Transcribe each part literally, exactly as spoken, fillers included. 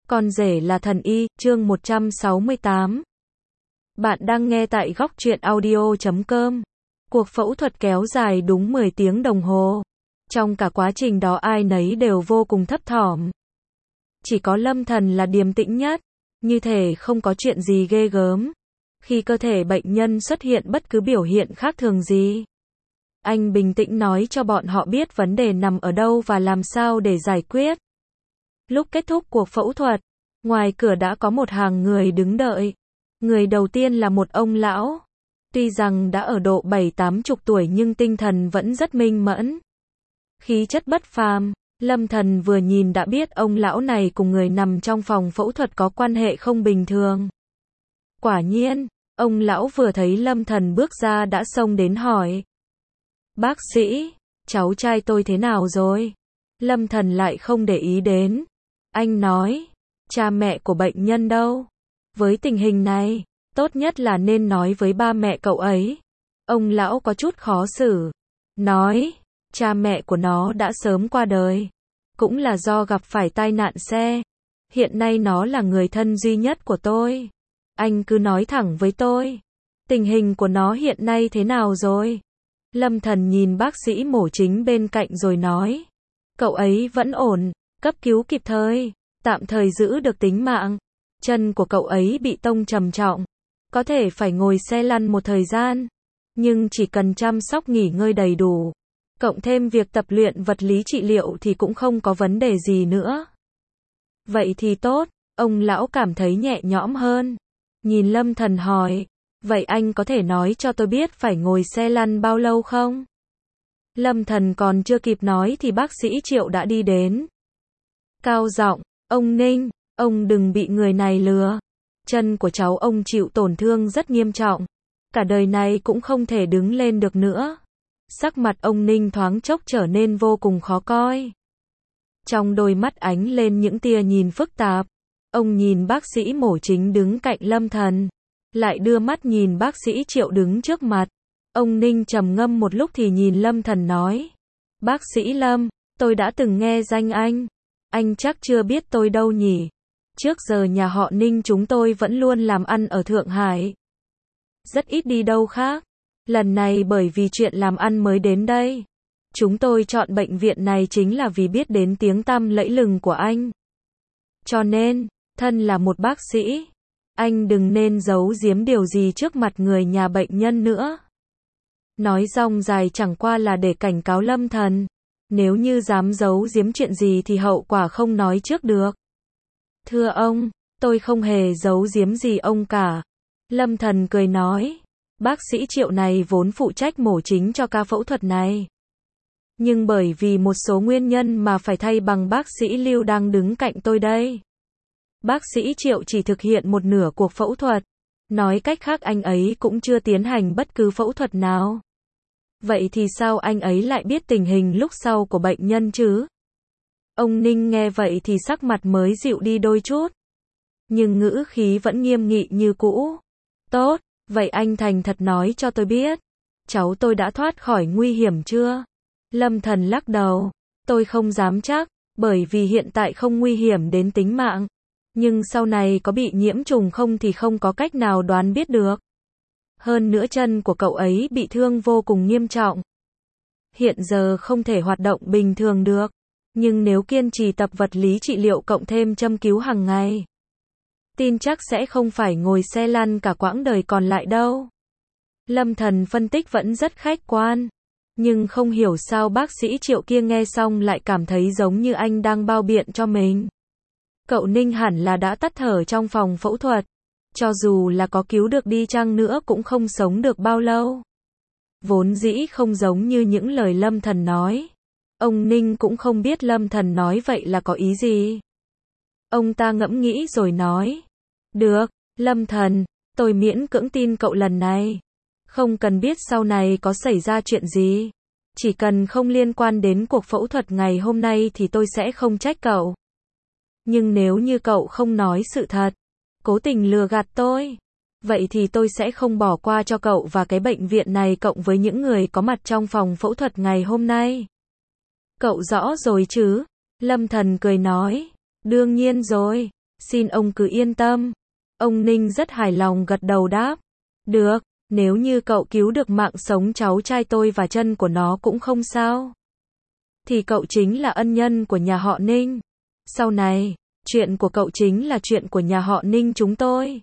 Con rể là thần y, chương một trăm sáu mươi tám. Bạn đang nghe tại góc truyện audio chấm com. Cuộc phẫu thuật kéo dài đúng mười tiếng đồng hồ. Trong cả quá trình đó ai nấy đều vô cùng thấp thỏm. Chỉ có Lâm Thần là điềm tĩnh nhất, như thể không có chuyện gì ghê gớm. Khi cơ thể bệnh nhân xuất hiện bất cứ biểu hiện khác thường gì, anh bình tĩnh nói cho bọn họ biết vấn đề nằm ở đâu và làm sao để giải quyết. Lúc kết thúc cuộc phẫu thuật, ngoài cửa đã có một hàng người đứng đợi. Người đầu tiên là một ông lão. Tuy rằng đã ở độ bảy tám chục tuổi nhưng tinh thần vẫn rất minh mẫn. Khí chất bất phàm, Lâm Thần vừa nhìn đã biết ông lão này cùng người nằm trong phòng phẫu thuật có quan hệ không bình thường. Quả nhiên, ông lão vừa thấy Lâm Thần bước ra đã xông đến hỏi. Bác sĩ, cháu trai tôi thế nào rồi? Lâm Thần lại không để ý đến. Anh nói, cha mẹ của bệnh nhân đâu? Với tình hình này, tốt nhất là nên nói với ba mẹ cậu ấy. Ông lão có chút khó xử. Nói, cha mẹ của nó đã sớm qua đời. Cũng là do gặp phải tai nạn xe. Hiện nay nó là người thân duy nhất của tôi. Anh cứ nói thẳng với tôi. Tình hình của nó hiện nay thế nào rồi? Lâm Thần nhìn bác sĩ mổ chính bên cạnh rồi nói. Cậu ấy vẫn ổn, cấp cứu kịp thời, tạm thời giữ được tính mạng. Chân của cậu ấy bị tông trầm trọng, có thể phải ngồi xe lăn một thời gian, nhưng chỉ cần chăm sóc nghỉ ngơi đầy đủ, cộng thêm việc tập luyện vật lý trị liệu thì cũng không có vấn đề gì nữa. Vậy thì tốt, ông lão cảm thấy nhẹ nhõm hơn. Nhìn Lâm Thần hỏi, vậy anh có thể nói cho tôi biết phải ngồi xe lăn bao lâu không? Lâm Thần còn chưa kịp nói thì bác sĩ Triệu đã đi đến. Cao giọng, ông Ninh, ông đừng bị người này lừa. Chân của cháu ông chịu tổn thương rất nghiêm trọng. Cả đời này cũng không thể đứng lên được nữa. Sắc mặt ông Ninh thoáng chốc trở nên vô cùng khó coi. Trong đôi mắt ánh lên những tia nhìn phức tạp. Ông nhìn bác sĩ mổ chính đứng cạnh Lâm Thần. Lại đưa mắt nhìn bác sĩ Triệu đứng trước mặt. Ông Ninh trầm ngâm một lúc thì nhìn Lâm Thần nói. Bác sĩ Lâm, tôi đã từng nghe danh anh. Anh chắc chưa biết tôi đâu nhỉ? Trước giờ nhà họ Ninh chúng tôi vẫn luôn làm ăn ở Thượng Hải. Rất ít đi đâu khác. Lần này bởi vì chuyện làm ăn mới đến đây. Chúng tôi chọn bệnh viện này chính là vì biết đến tiếng tăm lẫy lừng của anh. Cho nên, thân là một bác sĩ, anh đừng nên giấu giếm điều gì trước mặt người nhà bệnh nhân nữa. Nói rong dài chẳng qua là để cảnh cáo Lâm Thần. Nếu như dám giấu giếm chuyện gì thì hậu quả không nói trước được. Thưa ông, tôi không hề giấu giếm gì ông cả. Lâm Thần cười nói. Bác sĩ Triệu này vốn phụ trách mổ chính cho ca phẫu thuật này. Nhưng bởi vì một số nguyên nhân mà phải thay bằng bác sĩ Lưu đang đứng cạnh tôi đây. Bác sĩ Triệu chỉ thực hiện một nửa cuộc phẫu thuật. Nói cách khác anh ấy cũng chưa tiến hành bất cứ phẫu thuật nào. Vậy thì sao anh ấy lại biết tình hình lúc sau của bệnh nhân chứ? Ông Ninh nghe vậy thì sắc mặt mới dịu đi đôi chút. Nhưng ngữ khí vẫn nghiêm nghị như cũ. Tốt, vậy anh thành thật nói cho tôi biết. Cháu tôi đã thoát khỏi nguy hiểm chưa? Lâm Thần lắc đầu. Tôi không dám chắc, bởi vì hiện tại không nguy hiểm đến tính mạng. Nhưng sau này có bị nhiễm trùng không thì không có cách nào đoán biết được. Hơn nữa chân của cậu ấy bị thương vô cùng nghiêm trọng. Hiện giờ không thể hoạt động bình thường được. Nhưng nếu kiên trì tập vật lý trị liệu cộng thêm châm cứu hàng ngày, tin chắc sẽ không phải ngồi xe lăn cả quãng đời còn lại đâu. Lâm Thần phân tích vẫn rất khách quan. Nhưng không hiểu sao bác sĩ Triệu kia nghe xong lại cảm thấy giống như anh đang bao biện cho mình. Cậu Ninh hẳn là đã tắt thở trong phòng phẫu thuật. Cho dù là có cứu được đi chăng nữa cũng không sống được bao lâu. Vốn dĩ không giống như những lời Lâm Thần nói. Ông Ninh cũng không biết Lâm Thần nói vậy là có ý gì. Ông ta ngẫm nghĩ rồi nói. Được, Lâm Thần, tôi miễn cưỡng tin cậu lần này. Không cần biết sau này có xảy ra chuyện gì. Chỉ cần không liên quan đến cuộc phẫu thuật ngày hôm nay thì tôi sẽ không trách cậu. Nhưng nếu như cậu không nói sự thật, cố tình lừa gạt tôi, vậy thì tôi sẽ không bỏ qua cho cậu và cái bệnh viện này cộng với những người có mặt trong phòng phẫu thuật ngày hôm nay. Cậu rõ rồi chứ? Lâm Thần cười nói. Đương nhiên rồi. Xin ông cứ yên tâm. Ông Ninh rất hài lòng gật đầu đáp. Được, nếu như cậu cứu được mạng sống cháu trai tôi và chân của nó cũng không sao. Thì cậu chính là ân nhân của nhà họ Ninh. Sau này, chuyện của cậu chính là chuyện của nhà họ Ninh chúng tôi.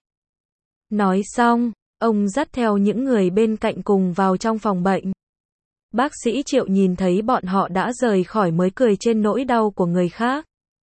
Nói xong, ông dắt theo những người bên cạnh cùng vào trong phòng bệnh. Bác sĩ Triệu nhìn thấy bọn họ đã rời khỏi mới cười trên nỗi đau của người khác.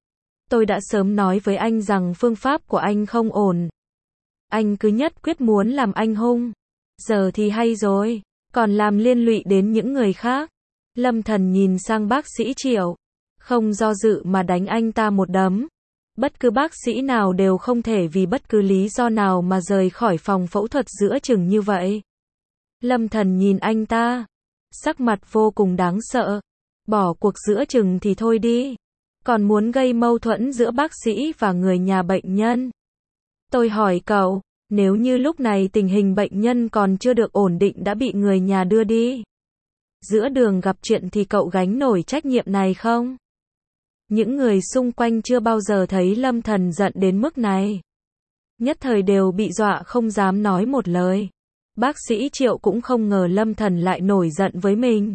Tôi đã sớm nói với anh rằng phương pháp của anh không ổn. Anh cứ nhất quyết muốn làm anh hung. Giờ thì hay rồi, còn làm liên lụy đến những người khác. Lâm Thần nhìn sang bác sĩ Triệu, không do dự mà đánh anh ta một đấm. Bất cứ bác sĩ nào đều không thể vì bất cứ lý do nào mà rời khỏi phòng phẫu thuật giữa chừng như vậy. Lâm Thần nhìn anh ta, sắc mặt vô cùng đáng sợ. Bỏ cuộc giữa chừng thì thôi đi, còn muốn gây mâu thuẫn giữa bác sĩ và người nhà bệnh nhân. Tôi hỏi cậu, nếu như lúc này tình hình bệnh nhân còn chưa được ổn định đã bị người nhà đưa đi, giữa đường gặp chuyện thì cậu gánh nổi trách nhiệm này không? Những người xung quanh chưa bao giờ thấy Lâm Thần giận đến mức này. Nhất thời đều bị dọa không dám nói một lời. Bác sĩ Triệu cũng không ngờ Lâm Thần lại nổi giận với mình.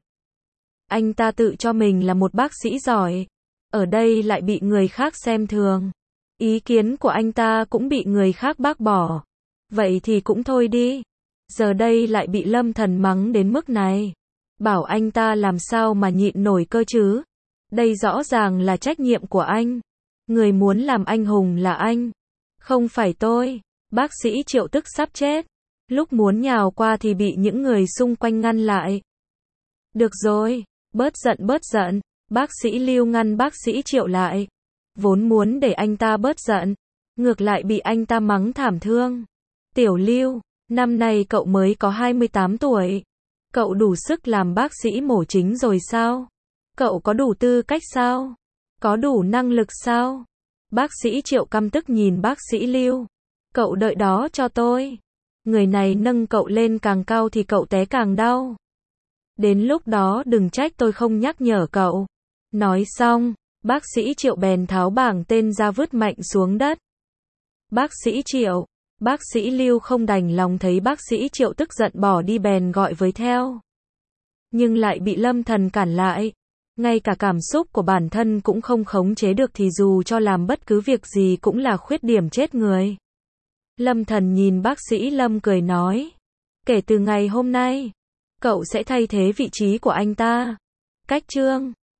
Anh ta tự cho mình là một bác sĩ giỏi, ở đây lại bị người khác xem thường. Ý kiến của anh ta cũng bị người khác bác bỏ. Vậy thì cũng thôi đi. Giờ đây lại bị Lâm Thần mắng đến mức này. Bảo anh ta làm sao mà nhịn nổi cơ chứ? Đây rõ ràng là trách nhiệm của anh. Người muốn làm anh hùng là anh, không phải tôi. Bác sĩ Triệu tức sắp chết. Lúc muốn nhào qua thì bị những người xung quanh ngăn lại. Được rồi, bớt giận bớt giận. Bác sĩ Lưu ngăn bác sĩ Triệu lại. Vốn muốn để anh ta bớt giận, ngược lại bị anh ta mắng thảm thương. Tiểu Lưu, năm nay cậu mới có hai mươi tám tuổi. Cậu đủ sức làm bác sĩ mổ chính rồi sao? Cậu có đủ tư cách sao? Có đủ năng lực sao? Bác sĩ Triệu căm tức nhìn bác sĩ Lưu. Cậu đợi đó cho tôi. Người này nâng cậu lên càng cao thì cậu té càng đau. Đến lúc đó đừng trách tôi không nhắc nhở cậu. Nói xong, bác sĩ Triệu bèn tháo bảng tên ra vứt mạnh xuống đất. Bác sĩ Triệu, bác sĩ Lưu không đành lòng thấy bác sĩ Triệu tức giận bỏ đi bèn gọi với theo. Nhưng lại bị Lâm Thần cản lại. Ngay cả cảm xúc của bản thân cũng không khống chế được thì dù cho làm bất cứ việc gì cũng là khuyết điểm chết người. Lâm Thần nhìn bác sĩ Lâm cười nói. Kể từ ngày hôm nay, cậu sẽ thay thế vị trí của anh ta. Cách chương